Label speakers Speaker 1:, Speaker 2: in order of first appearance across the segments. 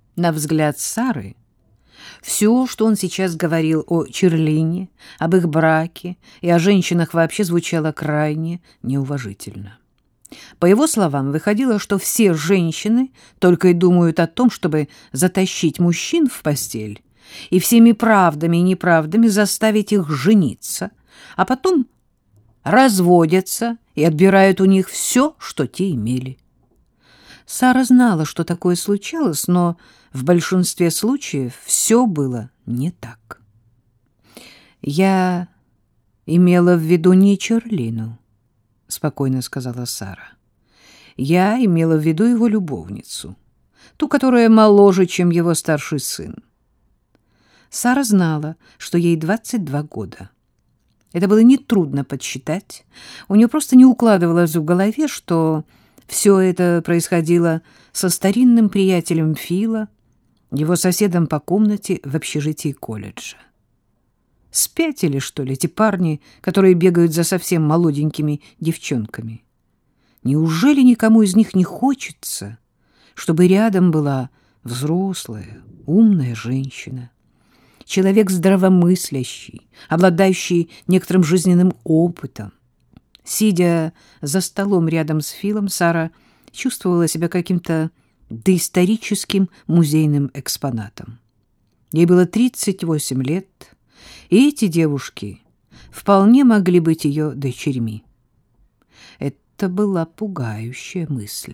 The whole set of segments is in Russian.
Speaker 1: На взгляд Сары, все, что он сейчас говорил о Черлине, об их браке и о женщинах вообще звучало крайне неуважительно. По его словам, выходило, что все женщины только и думают о том, чтобы затащить мужчин в постель и всеми правдами и неправдами заставить их жениться, а потом разводятся и отбирают у них все, что те имели. Сара знала, что такое случалось, но в большинстве случаев все было не так. «Я имела в виду не Черлину», — спокойно сказала Сара. «Я имела в виду его любовницу, ту, которая моложе, чем его старший сын». Сара знала, что ей 22 года. Это было нетрудно подсчитать. У нее просто не укладывалось в голове, что все это происходило со старинным приятелем Фила, его соседом по комнате в общежитии колледжа. Спятили, что ли, эти парни, которые бегают за совсем молоденькими девчонками? Неужели никому из них не хочется, чтобы рядом была взрослая, умная женщина? Человек здравомыслящий, обладающий некоторым жизненным опытом. Сидя за столом рядом с Филом, Сара чувствовала себя каким-то доисторическим музейным экспонатом. Ей было 38 лет, и эти девушки вполне могли быть ее дочерьми. Это была пугающая мысль.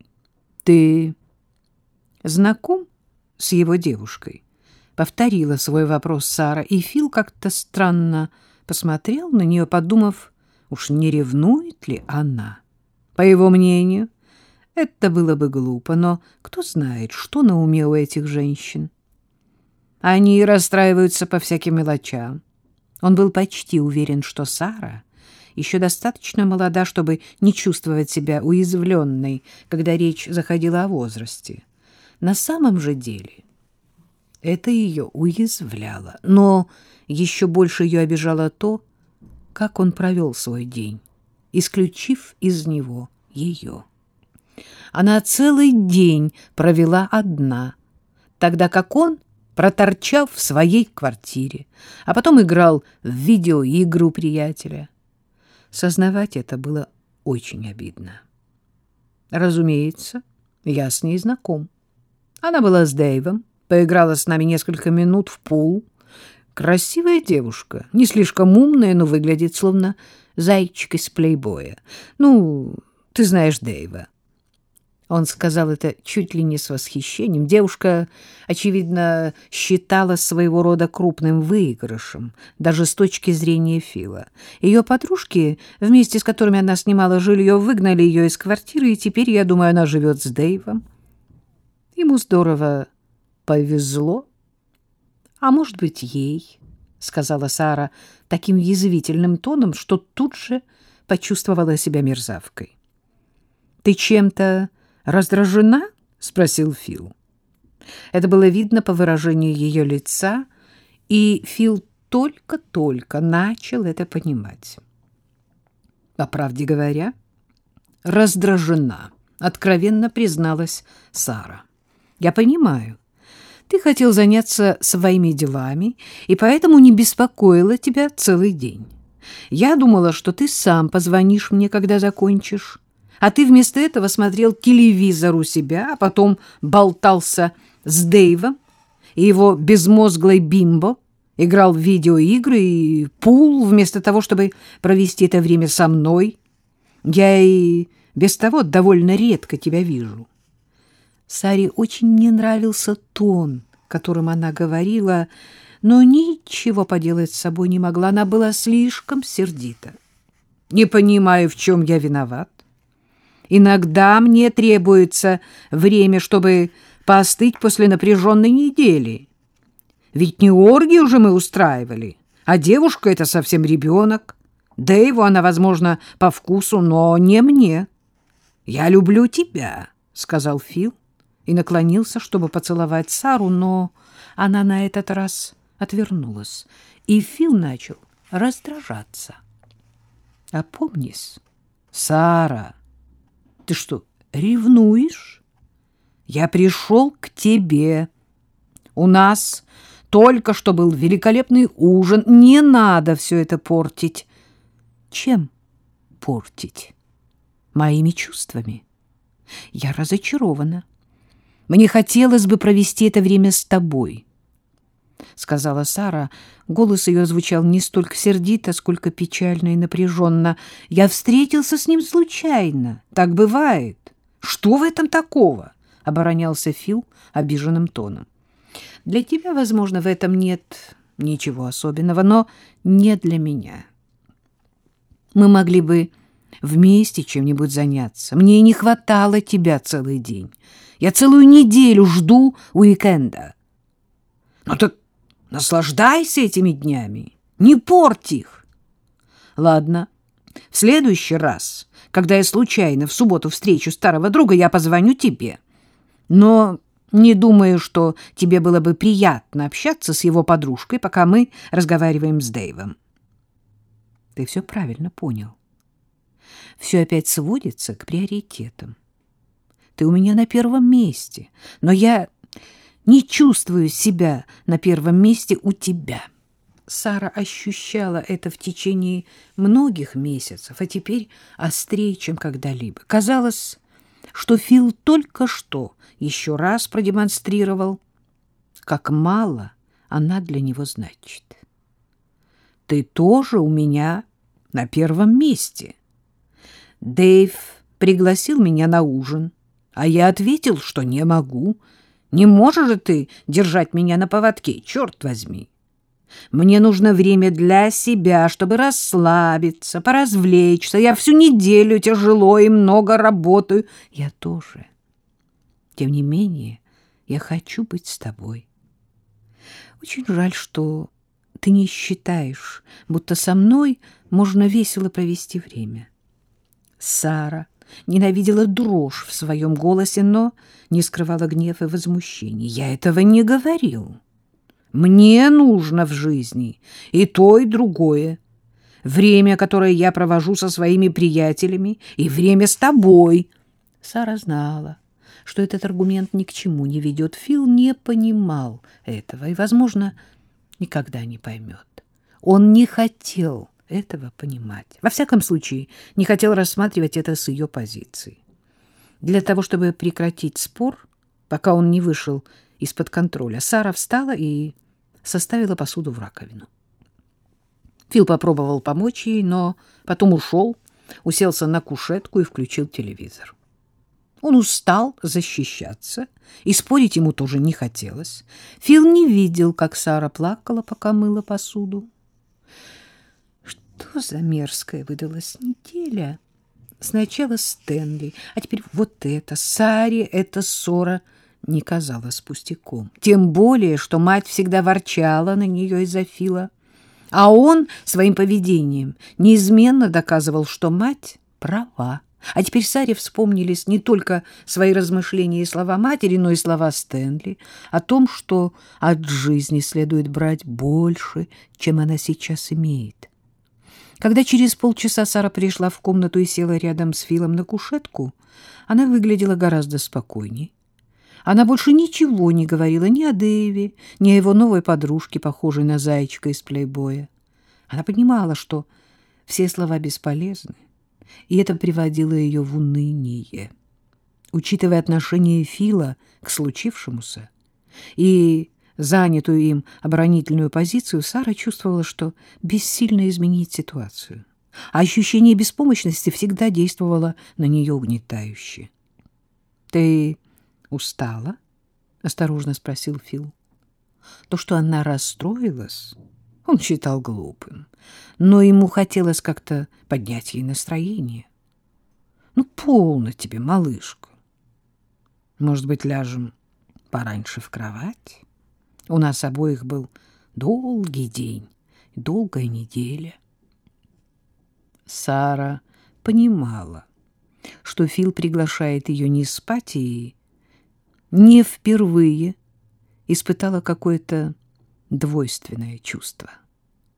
Speaker 1: «Ты знаком с его девушкой?» — повторила свой вопрос Сара, и Фил как-то странно посмотрел на нее, подумав, уж не ревнует ли она. По его мнению, это было бы глупо, но кто знает, что на уме у этих женщин. Они расстраиваются по всяким мелочам. Он был почти уверен, что Сара еще достаточно молода, чтобы не чувствовать себя уязвленной, когда речь заходила о возрасте. На самом же деле это ее уязвляло, но еще больше ее обижало то, как он провел свой день, исключив из него ее. Она целый день провела одна, тогда как он проторчал в своей квартире, а потом играл в видеоигры у приятеля. Сознавать это было очень обидно. Разумеется, я с ней знаком. Она была с Дэйвом, поиграла с нами несколько минут в пул. Красивая девушка, не слишком умная, но выглядит словно зайчик из плейбоя. Ну, ты знаешь Дэйва. Он сказал это чуть ли не с восхищением. Девушка, очевидно, считала своего рода крупным выигрышем, даже с точки зрения Фила. Ее подружки, вместе с которыми она снимала жилье, выгнали ее из квартиры, и теперь, я думаю, она живет с Дэйвом. Ему здорово повезло. А может быть, ей, — сказала Сара таким язвительным тоном, что тут же почувствовала себя мерзавкой. — Ты чем-то раздражена? — спросил Фил. Это было видно по выражению ее лица, и Фил только-только начал это понимать. По правде говоря, раздражена, откровенно призналась Сара. Я понимаю. Ты хотел заняться своими делами, и поэтому не беспокоила тебя целый день. Я думала, что ты сам позвонишь мне, когда закончишь, а ты вместо этого смотрел телевизор у себя, а потом болтался с Дэйвом и его безмозглой бимбо, играл в видеоигры и пул вместо того, чтобы провести это время со мной. Я и без того довольно редко тебя вижу. Саре очень не нравился тон, которым она говорила, но ничего поделать с собой не могла. Она была слишком сердита. Не понимаю, в чем я виноват. Иногда мне требуется время, чтобы поостыть после напряженной недели. Ведь не оргию же мы устраивали, а девушка — это совсем ребенок. Дэйву она, возможно, по вкусу, но не мне. «Я люблю тебя», — сказал Фил и наклонился, чтобы поцеловать Сару, но она на этот раз отвернулась, и Фил начал раздражаться. «Опомнись, Сара, ты что, ревнуешь? Я пришел к тебе. У нас только что был великолепный ужин. Не надо все это портить. Чем портить? Моими чувствами. Я разочарована. Мне хотелось бы провести это время с тобой, — сказала Сара. Голос ее звучал не столько сердито, сколько печально и напряженно. Я встретился с ним случайно. Так бывает. Что в этом такого? — оборонялся Фил обиженным тоном. Для тебя, возможно, в этом нет ничего особенного, но не для меня. Мы могли бы вместе чем-нибудь заняться. Мне не хватало тебя целый день. Я целую неделю жду уикенда. Ну так наслаждайся этими днями, не порть их. Ладно, в следующий раз, когда я случайно в субботу встречу старого друга, я позвоню тебе. Но не думаю, что тебе было бы приятно общаться с его подружкой, пока мы разговариваем с Дэйвом. Ты все правильно понял. Все опять сводится к приоритетам. Ты у меня на первом месте, но я не чувствую себя на первом месте у тебя. Сара ощущала это в течение многих месяцев, а теперь острее, чем когда-либо. Казалось, что Фил только что еще раз продемонстрировал, как мало она для него значит. Ты тоже у меня на первом месте. Дэйв пригласил меня на ужин, а я ответил, что не могу. Не можешь же ты держать меня на поводке, черт возьми. Мне нужно время для себя, чтобы расслабиться, поразвлечься. Я всю неделю тяжело и много работаю. Я тоже. Тем не менее, я хочу быть с тобой. Очень жаль, что ты не считаешь, будто со мной можно весело провести время. Сара ненавидела дрожь в своем голосе, но не скрывала гнев и возмущение. Я этого не говорил. Мне нужно в жизни и то, и другое. Время, которое я провожу со своими приятелями, и время с тобой. Сара знала, что этот аргумент ни к чему не ведет. Фил не понимал этого и, возможно, никогда не поймет. Он не хотел этого понимать. Во всяком случае, не хотел рассматривать это с ее позиции. Для того, чтобы прекратить спор, пока он не вышел из-под контроля, Сара встала и составила посуду в раковину. Фил попробовал помочь ей, но потом ушел, уселся на кушетку и включил телевизор. Он устал защищаться, и спорить ему тоже не хотелось. Фил не видел, как Сара плакала, пока мыла посуду. Что за мерзкая выдалась неделя? Сначала Стэнли, а теперь вот это. Саре эта ссора не казалась пустяком. Тем более, что мать всегда ворчала на нее из-за Фила. А он своим поведением неизменно доказывал, что мать права. А теперь Саре вспомнились не только свои размышления и слова матери, но и слова Стэнли о том, что от жизни следует брать больше, чем она сейчас имеет. Когда через полчаса Сара пришла в комнату и села рядом с Филом на кушетку, она выглядела гораздо спокойней. Она больше ничего не говорила ни о Дэйве, ни о его новой подружке, похожей на зайчика из плейбоя. Она понимала, что все слова бесполезны, и это приводило ее в уныние. Учитывая отношение Фила к случившемуся и занятую им оборонительную позицию, Сара чувствовала, что бессильно изменить ситуацию. А ощущение беспомощности всегда действовало на нее угнетающе. — Ты устала? — осторожно спросил Фил. То, что она расстроилась, он считал глупым, но ему хотелось как-то поднять ей настроение. — Ну, полно тебе, малышка. Может быть, ляжем пораньше в кровать? У нас обоих был долгий день, долгая неделя. Сара понимала, что Фил приглашает ее не спать, и не впервые испытала какое-то двойственное чувство.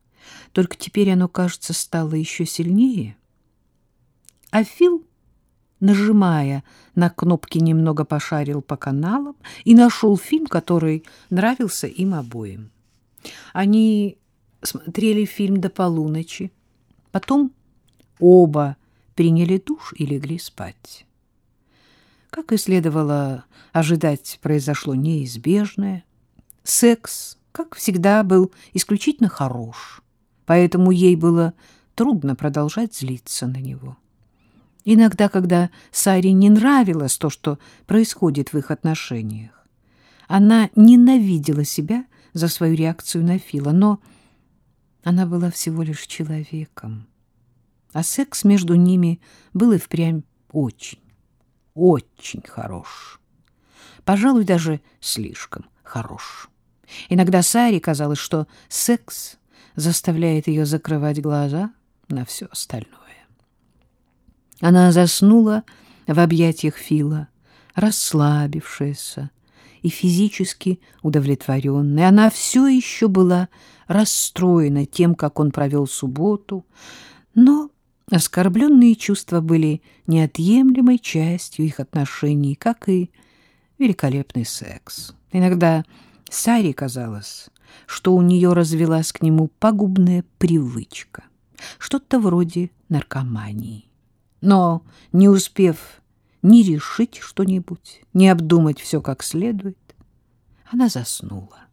Speaker 1: Только теперь оно, кажется, стало еще сильнее. А Фил нажимая на кнопки, немного пошарил по каналам и нашел фильм, который нравился им обоим. Они смотрели фильм до полуночи, потом оба приняли душ и легли спать. Как и следовало ожидать, произошло неизбежное. Секс, как всегда, был исключительно хорош, поэтому ей было трудно продолжать злиться на него. Иногда, когда Саре не нравилось то, что происходит в их отношениях, она ненавидела себя за свою реакцию на Фила, но она была всего лишь человеком, а секс между ними был и впрямь очень, очень хорош. Пожалуй, даже слишком хорош. Иногда Саре казалось, что секс заставляет ее закрывать глаза на все остальное. Она заснула в объятиях Фила, расслабившаяся и физически удовлетворенная. Она все еще была расстроена тем, как он провел субботу, но оскорбленные чувства были неотъемлемой частью их отношений, как и великолепный секс. Иногда Саре казалось, что у нее развилась к нему пагубная привычка, что-то вроде наркомании. Но, не успев ни решить что-нибудь, ни обдумать все как следует, она заснула.